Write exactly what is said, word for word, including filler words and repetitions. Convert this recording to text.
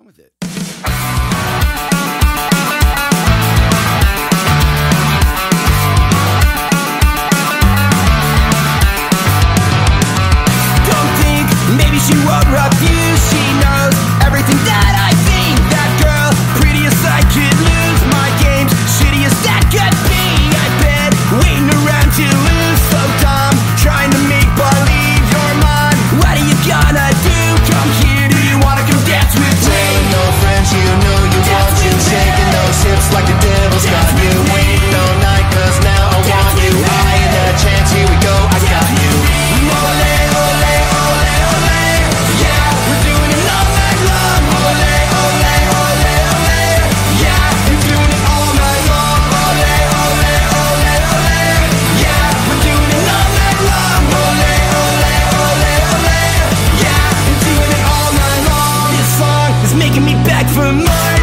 with it. Don't think maybe she won't refuse. She knows everything that I think. That girl, prettiest I could lose. My game's shittiest that could be. I've been waiting around to lose. So dumb, trying to make believe you're mine. What are you gonna do? Come here, do you wanna come dance with me? Telling no friends you know you want to. Shaking those hips like the devil's got you. Waiting all night cause now I want you. Eyeing that chance, here we go, I got you. Ole, ole, ole, ole. Yeah, we're doing it all night long. Ole, ole, ole, ole. Yeah, we're doing it all night long. Ole, ole, ole, ole. Yeah, we're doing it all night long. Ole, ole, ole, ole. Yeah, we're doing it all night long. This song is making me beg for more.